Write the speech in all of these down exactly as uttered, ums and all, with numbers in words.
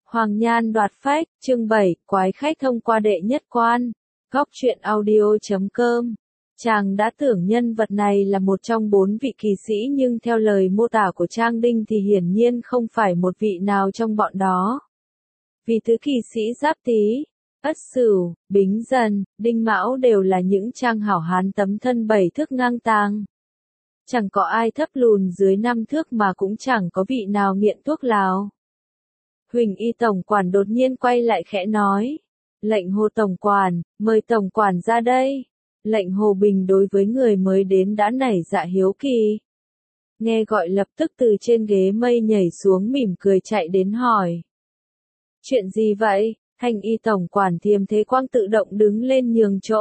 Hoàng Nhan đoạt phách, chương bảy, quái khách thông qua đệ nhất quan. Góc truyện audio chấm com. Chàng đã tưởng nhân vật này là một trong bốn vị kỳ sĩ nhưng theo lời mô tả của Trang Đinh thì hiển nhiên không phải một vị nào trong bọn đó. Vì tứ kỳ sĩ Giáp Tý, Ất Sửu, Bính Dần, Đinh Mão đều là những trang hảo hán tấm thân bảy thước ngang tàng. Chẳng có ai thấp lùn dưới năm thước mà cũng chẳng có vị nào nghiện thuốc lào. Huỳnh Y tổng quản đột nhiên quay lại khẽ nói. Lệnh Hồ tổng quản, mời tổng quản ra đây. Lệnh Hồ Bình đối với người mới đến đã nảy dạ hiếu kỳ. Nghe gọi lập tức từ trên ghế mây nhảy xuống mỉm cười chạy đến hỏi. Chuyện gì vậy? Thanh Y tổng quản Thiềm Thế Quang tự động đứng lên nhường chỗ.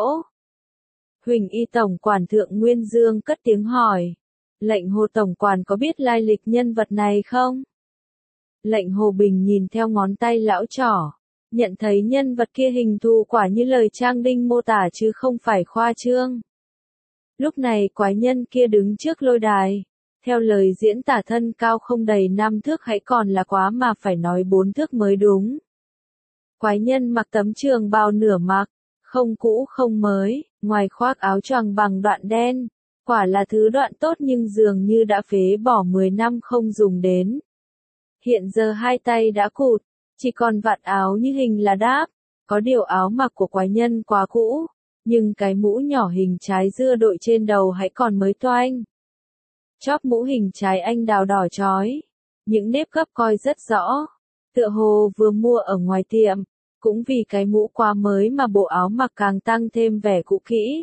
Huỳnh Y tổng quản Thượng Nguyên Dương cất tiếng hỏi. Lệnh Hồ tổng quản có biết lai lịch nhân vật này không? Lệnh Hồ Bình nhìn theo ngón tay lão trỏ, nhận thấy nhân vật kia hình thù quả như lời Trang Đinh mô tả chứ không phải khoa trương. Lúc này quái nhân kia đứng trước lôi đài, theo lời diễn tả thân cao không đầy năm thước hãy còn là quá mà phải nói bốn thước mới đúng. Quái nhân mặc tấm trường bào nửa mặc, không cũ không mới, ngoài khoác áo choàng bằng đoạn đen, quả là thứ đoạn tốt nhưng dường như đã phế bỏ mười năm không dùng đến. Hiện giờ hai tay đã cụt, chỉ còn vạt áo như hình là đáp, có điều áo mặc của quái nhân quá cũ, nhưng cái mũ nhỏ hình trái dưa đội trên đầu hãy còn mới toanh. Chóp mũ hình trái anh đào đỏ chói, những nếp gấp coi rất rõ, tựa hồ vừa mua ở ngoài tiệm, cũng vì cái mũ quá mới mà bộ áo mặc càng tăng thêm vẻ cũ kỹ,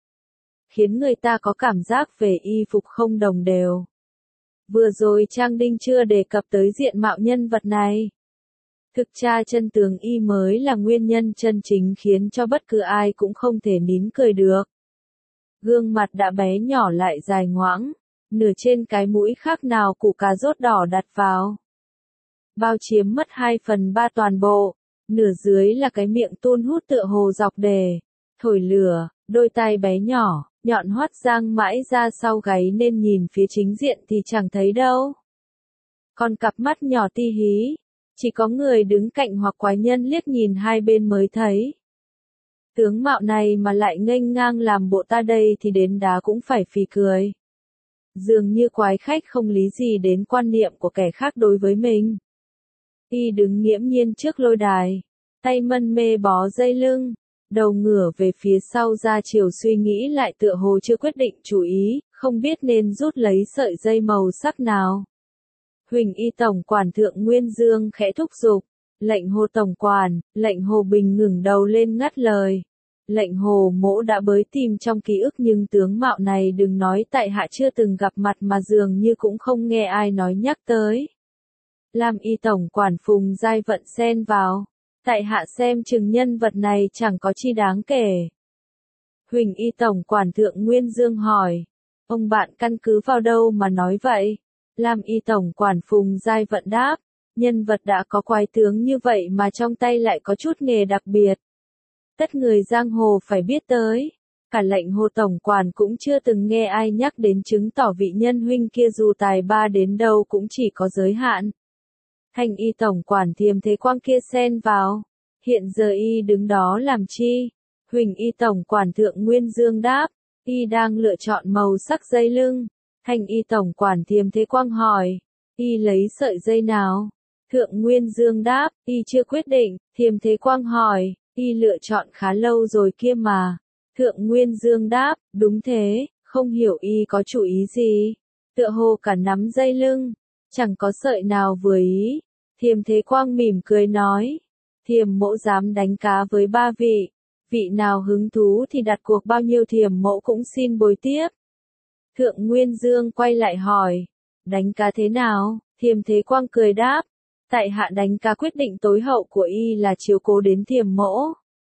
khiến người ta có cảm giác về y phục không đồng đều. Vừa rồi Trang Đinh chưa đề cập tới diện mạo nhân vật này. Thực ra chân tướng y mới là nguyên nhân chân chính khiến cho bất cứ ai cũng không thể nín cười được. Gương mặt đã bé nhỏ lại dài ngoãng, nửa trên cái mũi khác nào củ cà rốt đỏ đặt vào. Bao chiếm mất hai phần ba toàn bộ, nửa dưới là cái miệng tuôn hút tựa hồ dọc đề, thổi lửa, đôi tay bé nhỏ. Nhọn hoắt giang mãi ra sau gáy nên nhìn phía chính diện thì chẳng thấy đâu. Còn cặp mắt nhỏ ti hí, chỉ có người đứng cạnh hoặc quái nhân liếc nhìn hai bên mới thấy. Tướng mạo này mà lại nghênh ngang làm bộ ta đây thì đến đá cũng phải phì cười. Dường như quái khách không lý gì đến quan niệm của kẻ khác đối với mình. Y đứng nghiễm nhiên trước lôi đài, tay mân mê bó dây lưng. Đầu ngửa về phía sau ra chiều suy nghĩ lại tựa hồ chưa quyết định chủ ý, không biết nên rút lấy sợi dây màu sắc nào. Huỳnh Y tổng quản Thượng Nguyên Dương khẽ thúc giục. Lệnh Hồ tổng quản, lệnh Hồ Bình ngừng đầu lên ngắt lời. Lệnh Hồ Mỗ đã bới tìm trong ký ức nhưng tướng mạo này đừng nói tại hạ chưa từng gặp mặt mà dường như cũng không nghe ai nói nhắc tới. Lam Y tổng quản Phùng Giai Vận xen vào. Tại hạ xem chừng nhân vật này chẳng có chi đáng kể. Huỳnh Y tổng quản Thượng Nguyên Dương hỏi. Ông bạn căn cứ vào đâu mà nói vậy? Lam Y tổng quản Phùng Giai Vận đáp. Nhân vật đã có quái tướng như vậy mà trong tay lại có chút nghề đặc biệt. Tất người giang hồ phải biết tới. Cả lệnh Hồ tổng quản cũng chưa từng nghe ai nhắc đến, chứng tỏ vị nhân huynh kia dù tài ba đến đâu cũng chỉ có giới hạn. Thanh Y tổng quản Thiềm Thế Quang kia xen vào. Hiện giờ y đứng đó làm chi? Huỳnh Y tổng quản Thượng Nguyên Dương đáp. Y đang lựa chọn màu sắc dây lưng. Thanh Y tổng quản Thiềm Thế Quang hỏi. Y lấy sợi dây nào? Thượng Nguyên Dương đáp. Y chưa quyết định. Thiềm Thế Quang hỏi. Y lựa chọn khá lâu rồi kia mà. Thượng Nguyên Dương đáp. Đúng thế, không hiểu y có chủ ý gì. Tựa hồ cả nắm dây lưng, chẳng có sợi nào vừa ý. Thiềm Thế Quang mỉm cười nói. Thiềm Mỗ dám đánh cá với ba vị. Vị nào hứng thú thì đặt cuộc bao nhiêu Thiềm Mỗ cũng xin bồi tiếp. Thượng Nguyên Dương quay lại hỏi. Đánh cá thế nào? Thiềm Thế Quang cười đáp. Tại hạ đánh cá quyết định tối hậu của y là chiếu cố đến Thiềm Mỗ.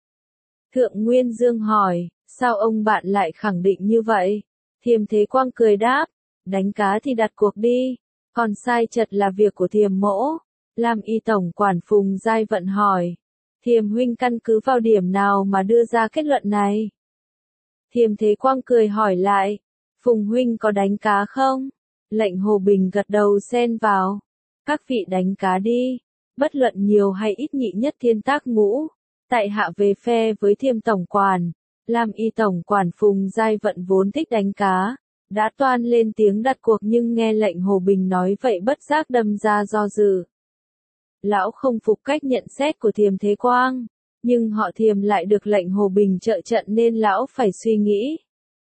Thượng Nguyên Dương hỏi. Sao ông bạn lại khẳng định như vậy? Thiềm Thế Quang cười đáp. Đánh cá thì đặt cuộc đi. Còn sai chật là việc của Thiềm Mỗ. Lam Y tổng quản Phùng Giai Vận hỏi. Thiềm huynh căn cứ vào điểm nào mà đưa ra kết luận này? Thiềm Thế Quang cười hỏi lại. Phùng huynh có đánh cá không? Lệnh Hồ Bình gật đầu xen vào. Các vị đánh cá đi. Bất luận nhiều hay ít nhị nhất thiên tác ngũ, tại hạ về phe với Thiêm tổng quản, Lam Y tổng quản Phùng Giai Vận vốn thích đánh cá, đã toan lên tiếng đặt cuộc nhưng nghe lệnh Hồ Bình nói vậy bất giác đâm ra do dự. Lão không phục cách nhận xét của Thiềm Thế Quang, nhưng họ Thiềm lại được lệnh Hồ Bình trợ trận nên lão phải suy nghĩ.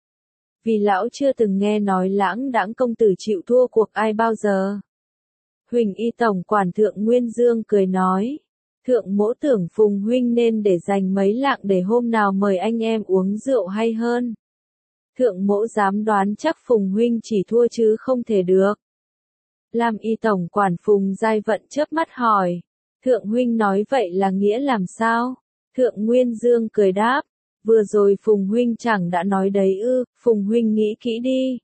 Vì lão chưa từng nghe nói Lãng Đãng công tử chịu thua cuộc ai bao giờ. Huỳnh Y tổng quản Thượng Nguyên Dương cười nói, Thượng mỗ tưởng Phùng huynh nên để dành mấy lạng để hôm nào mời anh em uống rượu hay hơn. Thượng mỗ dám đoán chắc Phùng huynh chỉ thua chứ không thể được. Lam Y tổng quản Phùng Giai Vận chớp mắt hỏi, Thượng huynh nói vậy là nghĩa làm sao? Thượng Nguyên Dương cười đáp, vừa rồi Phùng huynh chẳng đã nói đấy ư, Phùng huynh nghĩ kỹ đi.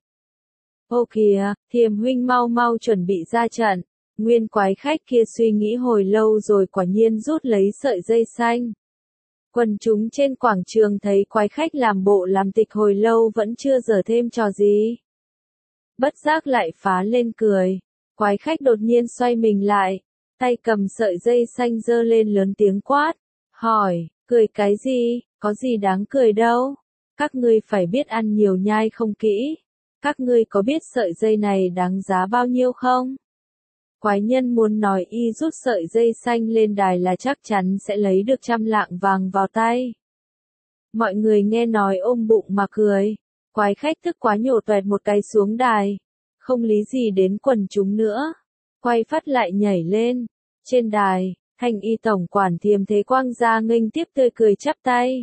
Ô kìa, Thiềm huynh mau mau chuẩn bị ra trận. Nguyên quái khách kia suy nghĩ hồi lâu rồi quả nhiên rút lấy sợi dây xanh. Quần chúng trên quảng trường thấy quái khách làm bộ làm tịch hồi lâu vẫn chưa dở thêm trò gì. Bất giác lại phá lên cười. Quái khách đột nhiên xoay mình lại, tay cầm sợi dây xanh giơ lên lớn tiếng quát, hỏi, cười cái gì, có gì đáng cười đâu, các ngươi phải biết ăn nhiều nhai không kỹ, các ngươi có biết sợi dây này đáng giá bao nhiêu không? Quái nhân muốn nói y rút sợi dây xanh lên đài là chắc chắn sẽ lấy được trăm lạng vàng vào tay. Mọi người nghe nói ôm bụng mà cười, quái khách tức quá nhổ toẹt một cái xuống đài, không lý gì đến quần chúng nữa, quay phát lại nhảy lên, trên đài, Thanh Y tổng quản Thiềm Thế Quang ra nghênh tiếp tươi cười chắp tay.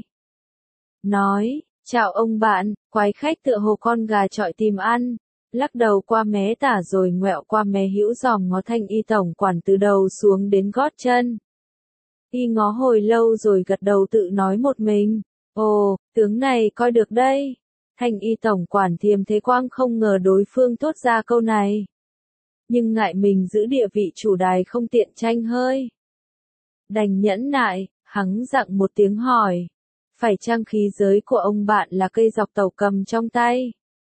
Nói, chào ông bạn, quái khách tựa hồ con gà chọi tìm ăn. Lắc đầu qua mé tả rồi ngoẹo qua mé hữu dòm ngó Thanh Y tổng quản từ đầu xuống đến gót chân. Y ngó hồi lâu rồi gật đầu tự nói một mình, ồ, tướng này coi được đây. Thanh Y tổng quản Thiềm Thế Quang không ngờ đối phương thốt ra câu này. Nhưng ngại mình giữ địa vị chủ đài không tiện tranh hơi. Đành nhẫn nại, hắng giọng một tiếng hỏi. Phải chăng khí giới của ông bạn là cây dọc tàu cầm trong tay?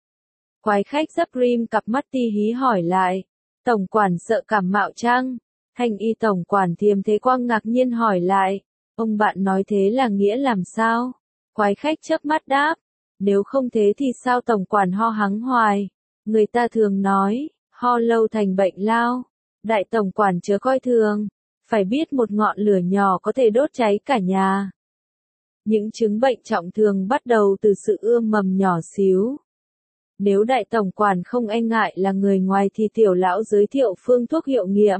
Quái khách dấp rim cặp mắt ti hí hỏi lại. Tổng quản sợ cảm mạo chăng? Thanh Y tổng quản Thiềm Thế Quang ngạc nhiên hỏi lại. Ông bạn nói thế là nghĩa làm sao? Quái khách chớp mắt đáp. Nếu không thế thì sao tổng quản ho hắng hoài? Người ta thường nói, ho lâu thành bệnh lao. Đại tổng quản chớ coi thường. Phải biết một ngọn lửa nhỏ có thể đốt cháy cả nhà. Những chứng bệnh trọng thường bắt đầu từ sự ươm mầm nhỏ xíu. Nếu đại tổng quản không e ngại là người ngoài thì tiểu lão giới thiệu phương thuốc hiệu nghiệm.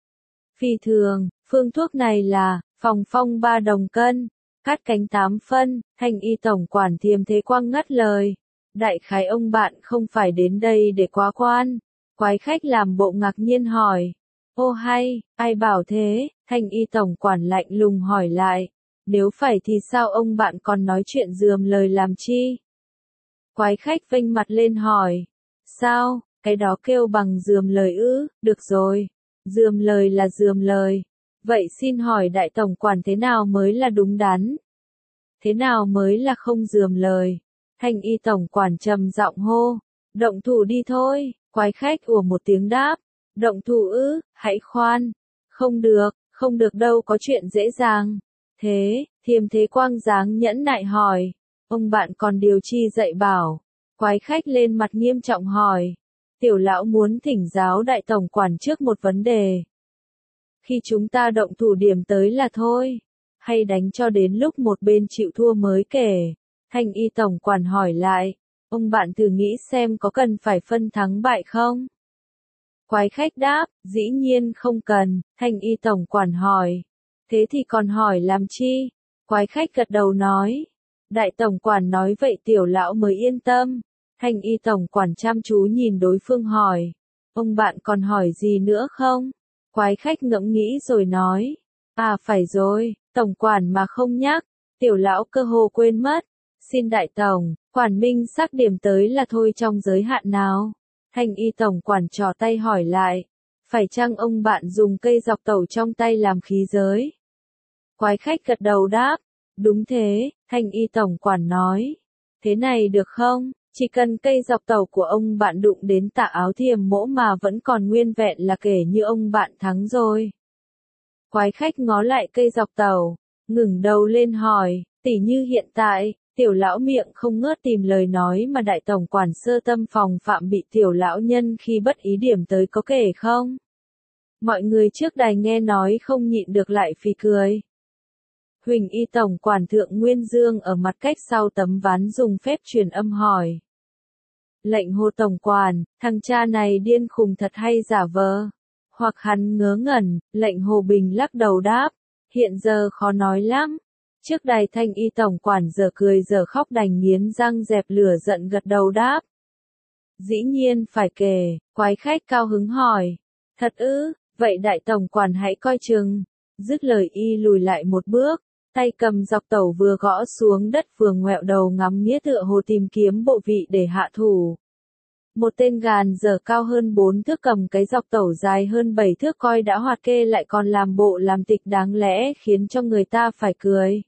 Phi thường, phương thuốc này là, phòng phong ba đồng cân, cát cánh tám phân, Thanh Y tổng quản Thiềm Thế Quang ngắt lời. Đại khái ông bạn không phải đến đây để quá quan. Quái khách làm bộ ngạc nhiên hỏi. Ô hay, ai bảo thế, Thanh Y tổng quản lạnh lùng hỏi lại. Nếu phải thì sao ông bạn còn nói chuyện dườm lời làm chi? Quái khách vênh mặt lên hỏi. Sao, cái đó kêu bằng dườm lời ư, được rồi. Dườm lời là dườm lời. Vậy xin hỏi đại tổng quản thế nào mới là đúng đắn? Thế nào mới là không dườm lời? Thanh Y tổng quản trầm giọng hô. Động thủ đi thôi, quái khách ủa một tiếng đáp. Động thủ ư, hãy khoan. Không được, không được đâu có chuyện dễ dàng. Thế, Thiềm Thế Quang dáng nhẫn nại hỏi. Ông bạn còn điều chi dạy bảo. Quái khách lên mặt nghiêm trọng hỏi. Tiểu lão muốn thỉnh giáo đại tổng quản trước một vấn đề. Khi chúng ta động thủ điểm tới là thôi. Hay đánh cho đến lúc một bên chịu thua mới kể. Thanh Y tổng quản hỏi lại. Ông bạn thử nghĩ xem có cần phải phân thắng bại không? Quái khách đáp, dĩ nhiên không cần. Thanh Y tổng quản hỏi. Thế thì còn hỏi làm chi? Quái khách gật đầu nói. Đại tổng quản nói vậy tiểu lão mới yên tâm. Thanh Y tổng quản chăm chú nhìn đối phương hỏi. Ông bạn còn hỏi gì nữa không? Quái khách ngẫm nghĩ rồi nói. À phải rồi, tổng quản mà không nhắc. Tiểu lão cơ hồ quên mất. Xin đại tổng, quản minh xác điểm tới là thôi trong giới hạn nào? Thanh Y tổng quản trò tay hỏi lại. Phải chăng ông bạn dùng cây dọc tẩu trong tay làm khí giới? Quái khách gật đầu đáp. Đúng thế, Thanh Y tổng quản nói. Thế này được không? Chỉ cần cây dọc tàu của ông bạn đụng đến tà áo Thiềm mỗ mà vẫn còn nguyên vẹn là kể như ông bạn thắng rồi. Quái khách ngó lại cây dọc tàu, ngừng đầu lên hỏi, tỉ như hiện tại, tiểu lão miệng không ngớt tìm lời nói mà đại tổng quản sơ tâm phòng phạm bị tiểu lão nhân khi bất ý điểm tới có kể không? Mọi người trước đài nghe nói không nhịn được lại phì cười. Huỳnh y tổng quản thượng Nguyên Dương ở mặt cách sau tấm ván dùng phép truyền âm hỏi. Lệnh Hồ tổng quản, thằng cha này điên khùng thật hay giả vờ? Hoặc hắn ngớ ngẩn, lệnh Hồ Bình lắc đầu đáp, hiện giờ khó nói lắm. Trước đài thanh y tổng quản giờ cười giờ khóc đành nghiến răng dẹp lửa giận gật đầu đáp. Dĩ nhiên phải kể, quái khách cao hứng hỏi. Thật ư, vậy đại tổng quản hãy coi chừng. Dứt lời y lùi lại một bước, tay cầm dọc tẩu vừa gõ xuống đất vừa ngoẹo đầu ngắm nghía tựa hồ tìm kiếm bộ vị để hạ thủ. Một tên gàn giờ cao hơn bốn thước cầm cái dọc tẩu dài hơn bảy thước coi đã hoạt kê lại còn làm bộ làm tịch đáng lẽ khiến cho người ta phải cười.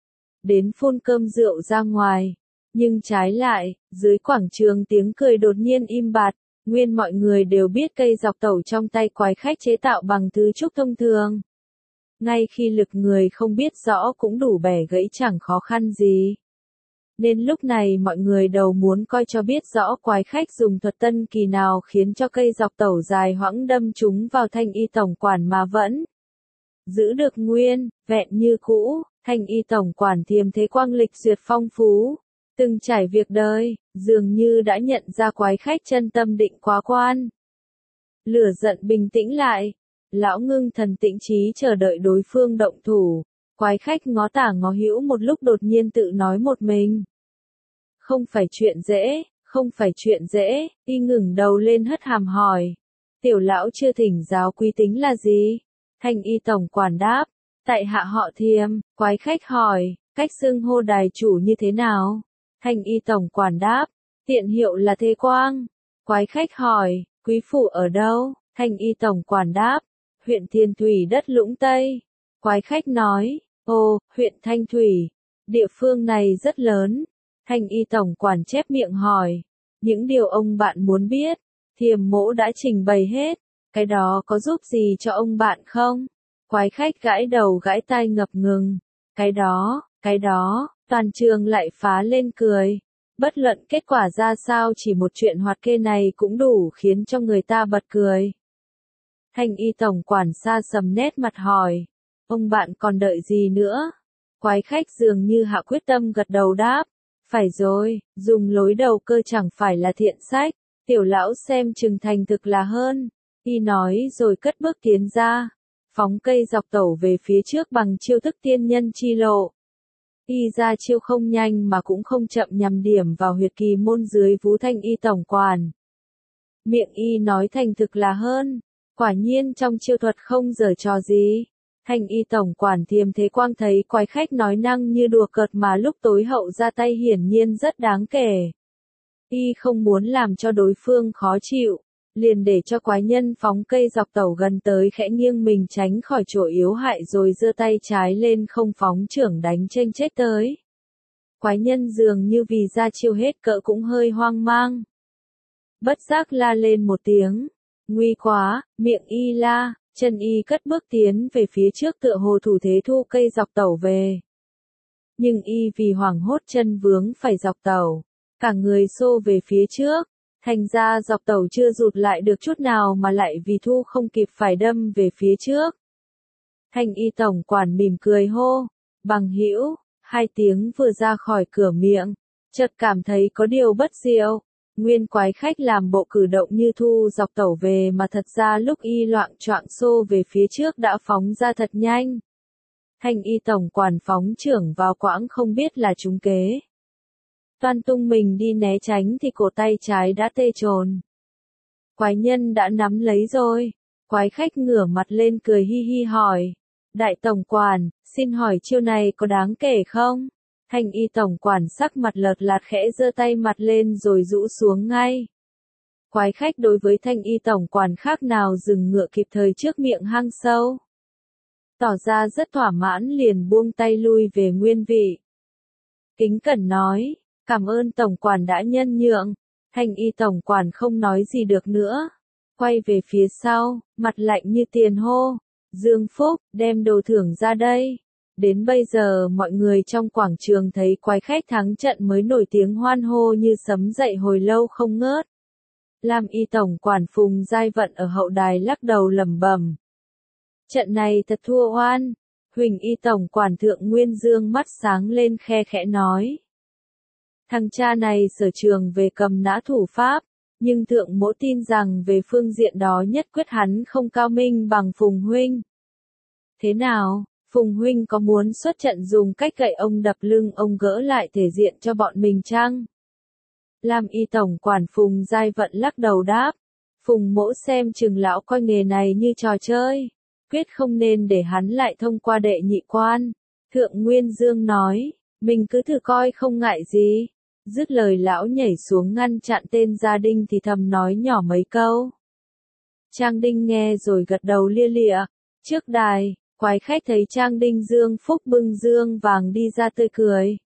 Đến phun cơm rượu ra ngoài. Nhưng trái lại, dưới quảng trường tiếng cười đột nhiên im bặt, nguyên mọi người đều biết cây dọc tẩu trong tay quái khách chế tạo bằng thứ trúc thông thường. Ngay khi lực người không biết rõ cũng đủ bẻ gãy chẳng khó khăn gì. Nên lúc này mọi người đầu muốn coi cho biết rõ quái khách dùng thuật tân kỳ nào khiến cho cây dọc tẩu dài hoãng đâm chúng vào thanh y tổng quản mà vẫn giữ được nguyên, vẹn như cũ. Thanh y tổng quản Thiềm Thế Quang lịch duyệt phong phú, từng trải việc đời, dường như đã nhận ra quái khách chân tâm định quá quan. Lửa giận bình tĩnh lại, lão ngưng thần tĩnh trí chờ đợi đối phương động thủ, quái khách ngó tả ngó hữu một lúc đột nhiên tự nói một mình. Không phải chuyện dễ, không phải chuyện dễ, y ngừng đầu lên hất hàm hỏi. Tiểu lão chưa thỉnh giáo quý tính là gì? Thanh y tổng quản đáp. Tại hạ họ Thiềm, quái khách hỏi, cách xưng hô đài chủ như thế nào? Thanh y tổng quản đáp, tiện hiệu là Thế Quang. Quái khách hỏi, quý phủ ở đâu? Thanh y tổng quản đáp, huyện Thiên Thủy đất Lũng Tây. Quái khách nói, ồ, huyện Thanh Thủy, địa phương này rất lớn. Thanh y tổng quản chép miệng hỏi, những điều ông bạn muốn biết, Thiềm mỗ đã trình bày hết, cái đó có giúp gì cho ông bạn không? Quái khách gãi đầu gãi tai ngập ngừng. Cái đó, cái đó, toàn trường lại phá lên cười. Bất luận kết quả ra sao chỉ một chuyện hoạt kê này cũng đủ khiến cho người ta bật cười. Thanh y tổng quản xa sầm nét mặt hỏi. Ông bạn còn đợi gì nữa? Quái khách dường như hạ quyết tâm gật đầu đáp. Phải rồi, dùng lối đầu cơ chẳng phải là thiện sách. Tiểu lão xem chừng thành thực là hơn. Y nói rồi cất bước tiến ra. Phóng cây dọc tẩu về phía trước bằng chiêu thức tiên nhân chi lộ. Y ra chiêu không nhanh mà cũng không chậm nhằm điểm vào huyệt kỳ môn dưới vú thanh y tổng quản. Miệng y nói thành thực là hơn. Quả nhiên trong chiêu thuật không giở trò gì. Thanh y tổng quản Thiềm Thế Quang thấy quái khách nói năng như đùa cợt mà lúc tối hậu ra tay hiển nhiên rất đáng kể. Y không muốn làm cho đối phương khó chịu. Liền để cho quái nhân phóng cây dọc tẩu gần tới khẽ nghiêng mình tránh khỏi chỗ yếu hại rồi giơ tay trái lên không phóng chưởng đánh chênh chết tới. Quái nhân dường như vì ra chiêu hết cỡ cũng hơi hoang mang. Bất giác la lên một tiếng. Nguy quá, miệng y la, chân y cất bước tiến về phía trước tựa hồ thủ thế thu cây dọc tẩu về. Nhưng y vì hoảng hốt chân vướng phải dọc tẩu. Cả người xô về phía trước. Thành ra dọc tàu chưa rụt lại được chút nào mà lại vì thu không kịp phải đâm về phía trước. Thanh y tổng quản mỉm cười hô, bằng hữu, hai tiếng vừa ra khỏi cửa miệng, chợt cảm thấy có điều bất diệu. Nguyên quái khách làm bộ cử động như thu dọc tàu về mà thật ra lúc y loạng choạng xô về phía trước đã phóng ra thật nhanh. Thanh y tổng quản phóng trưởng vào quãng không biết là trúng kế. Toan tung mình đi né tránh thì cổ tay trái đã tê trồn. Quái nhân đã nắm lấy rồi. Quái khách ngửa mặt lên cười hi hi hỏi. Đại tổng quản, xin hỏi chiêu này có đáng kể không? Thanh y tổng quản sắc mặt lợt lạt khẽ giơ tay mặt lên rồi rũ xuống ngay. Quái khách đối với thanh y tổng quản khác nào dừng ngựa kịp thời trước miệng hang sâu. Tỏ ra rất thỏa mãn liền buông tay lui về nguyên vị. Kính cẩn nói. Cảm ơn tổng quản đã nhân nhượng. Thanh y tổng quản không nói gì được nữa. Quay về phía sau, mặt lạnh như tiền hô. Dương Phúc, đem đồ thưởng ra đây. Đến bây giờ mọi người trong quảng trường thấy quái khách thắng trận mới nổi tiếng hoan hô như sấm dậy hồi lâu không ngớt. Lam Y tổng quản Phùng Giai Vận ở hậu đài lắc đầu lẩm bẩm. Trận này thật thua oan. Huỳnh Y tổng quản Thượng Nguyên Dương mắt sáng lên khe khẽ nói. Thằng cha này sở trường về cầm nã thủ pháp, nhưng thượng mỗ tin rằng về phương diện đó nhất quyết hắn không cao minh bằng Phùng huynh. Thế nào, Phùng huynh có muốn xuất trận dùng cách gậy ông đập lưng ông gỡ lại thể diện cho bọn mình chăng? Lam Y tổng quản Phùng Giai Vận lắc đầu đáp. Phùng mỗ xem chừng lão coi nghề này như trò chơi, quyết không nên để hắn lại thông qua đệ nhị quan. Thượng Nguyên Dương nói, mình cứ thử coi không ngại gì. Dứt lời lão nhảy xuống ngăn chặn tên Gia Đinh thì thầm nói nhỏ mấy câu. Trang Đinh nghe rồi gật đầu lia lịa. Trước đài, quái khách thấy Trang Đinh Dương Phúc bưng dương vàng đi ra tươi cười.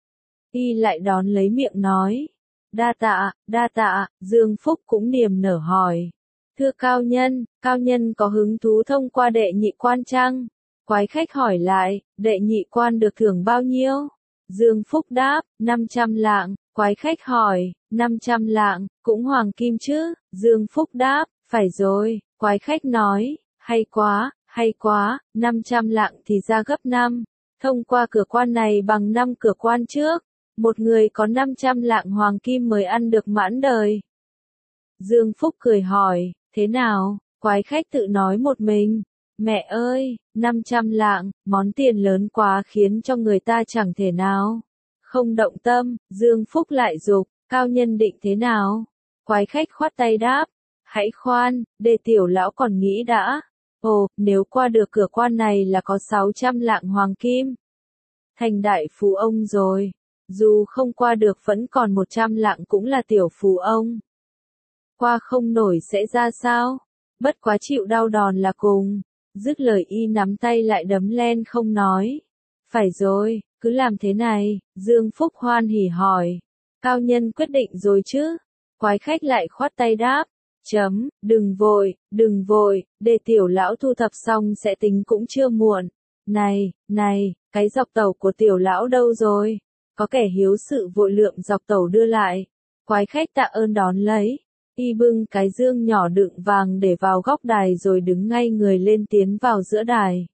Y lại đón lấy miệng nói. Đa tạ, đa tạ, Dương Phúc cũng niềm nở hỏi. Thưa cao nhân, cao nhân có hứng thú thông qua đệ nhị quan chăng? Quái khách hỏi lại, đệ nhị quan được thưởng bao nhiêu? Dương Phúc đáp, năm trăm lạng. Quái khách hỏi, năm trăm lạng, cũng hoàng kim chứ? Dương Phúc đáp, phải rồi. Quái khách nói, hay quá, hay quá, năm trăm lạng thì ra gấp năm. Thông qua cửa quan này bằng năm cửa quan trước. Một người có năm trăm lạng hoàng kim mới ăn được mãn đời. Dương Phúc cười hỏi, thế nào? Quái khách tự nói một mình. Mẹ ơi, năm trăm lạng, món tiền lớn quá khiến cho người ta chẳng thể nào không động tâm. Dương Phúc lại dục, cao nhân định thế nào? Quái khách khoát tay đáp, hãy khoan, để tiểu lão còn nghĩ đã. Ồ, nếu qua được cửa quan này là có sáu trăm lạng hoàng kim. Thành đại phú ông rồi. Dù không qua được vẫn còn một trăm lạng cũng là tiểu phú ông. Qua không nổi sẽ ra sao? Bất quá chịu đau đòn là cùng. Dứt lời y nắm tay lại đấm len không nói. Phải rồi, cứ làm thế này. Dương Phúc hoan hỉ hỏi. Cao nhân quyết định rồi chứ? Quái khách lại khoát tay đáp. Chấm, đừng vội, đừng vội, để tiểu lão thu thập xong sẽ tính cũng chưa muộn. Này, này, cái dọc tàu của tiểu lão đâu rồi? Có kẻ hiếu sự vội lượm dọc tàu đưa lại. Quái khách tạ ơn đón lấy. Y bưng cái dương nhỏ đựng vàng để vào góc đài rồi đứng ngay người lên tiến vào giữa đài.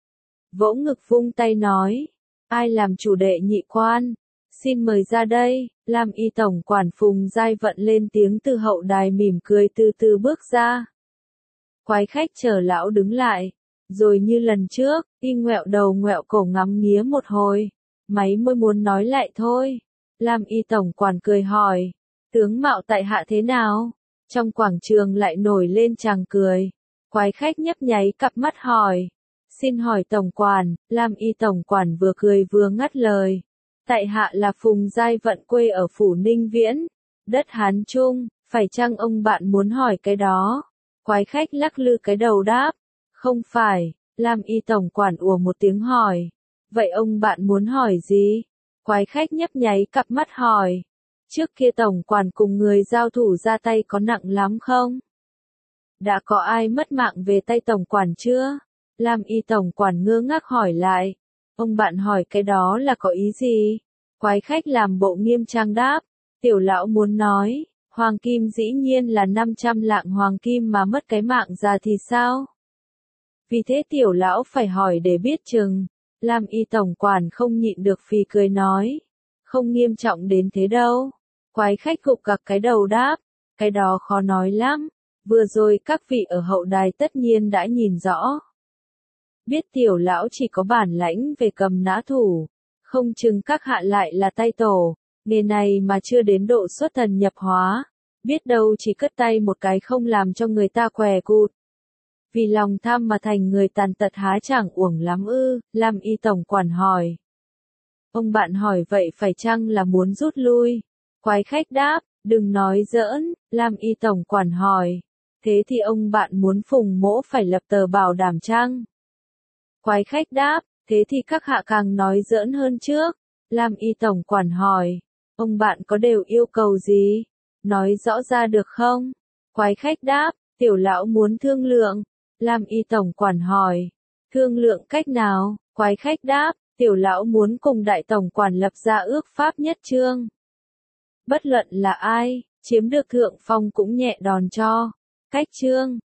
Vỗ ngực vung tay nói. Ai làm chủ đệ nhị quan? Xin mời ra đây. Lam Y tổng quản Phùng Giai Vận lên tiếng từ hậu đài mỉm cười từ từ bước ra. Quái khách chờ lão đứng lại. Rồi như lần trước, y ngoẹo đầu ngoẹo cổ ngắm nghía một hồi. Máy môi muốn nói lại thôi. Lam Y tổng quản cười hỏi. Tướng mạo tại hạ thế nào? Trong quảng trường lại nổi lên tràng cười. Quái khách nhấp nháy cặp mắt hỏi. Xin hỏi tổng quản. Lam Y tổng quản vừa cười vừa ngắt lời. Tại hạ là Phùng Giai Vận quê ở phủ Ninh Viễn, đất Hán Trung. Phải chăng ông bạn muốn hỏi cái đó? Quái khách lắc lư cái đầu đáp. Không phải. Lam Y tổng quản ủa một tiếng hỏi. Vậy ông bạn muốn hỏi gì? Quái khách nhấp nháy cặp mắt hỏi. Trước kia tổng quản cùng người giao thủ ra tay có nặng lắm không? Đã có ai mất mạng về tay tổng quản chưa? Lam Y tổng quản ngơ ngác hỏi lại. Ông bạn hỏi cái đó là có ý gì? Quái khách làm bộ nghiêm trang đáp. Tiểu lão muốn nói, hoàng kim dĩ nhiên là năm trăm lạng hoàng kim mà mất cái mạng ra thì sao? Vì thế tiểu lão phải hỏi để biết chừng. Lam Y tổng quản không nhịn được phì cười nói. Không nghiêm trọng đến thế đâu. Quái khách gục gặc cái đầu đáp. Cái đó khó nói lắm. Vừa rồi các vị ở hậu đài tất nhiên đã nhìn rõ. Biết tiểu lão chỉ có bản lãnh về cầm nã thủ. Không chừng các hạ lại là tay tổ. Nghề này mà chưa đến độ xuất thần nhập hóa. Biết đâu chỉ cất tay một cái không làm cho người ta què cụt. Vì lòng tham mà thành người tàn tật há chẳng uổng lắm ư? Lam Y tổng quản hỏi. Ông bạn hỏi vậy phải chăng là muốn rút lui? Quái khách đáp, đừng nói giỡn. Lam Y tổng quản hỏi. Thế thì ông bạn muốn Phùng mỗ phải lập tờ bảo đảm chăng? Quái khách đáp, thế thì các hạ càng nói giỡn hơn trước. Lam Y tổng quản hỏi. Ông bạn có đều yêu cầu gì? Nói rõ ra được không? Quái khách đáp, tiểu lão muốn thương lượng. Lam Y tổng quản hỏi. Thương lượng cách nào? Quái khách đáp, tiểu lão muốn cùng đại tổng quản lập ra ước pháp nhất chương. Bất luận là ai, chiếm được thượng phong cũng nhẹ đòn cho. Cách chương.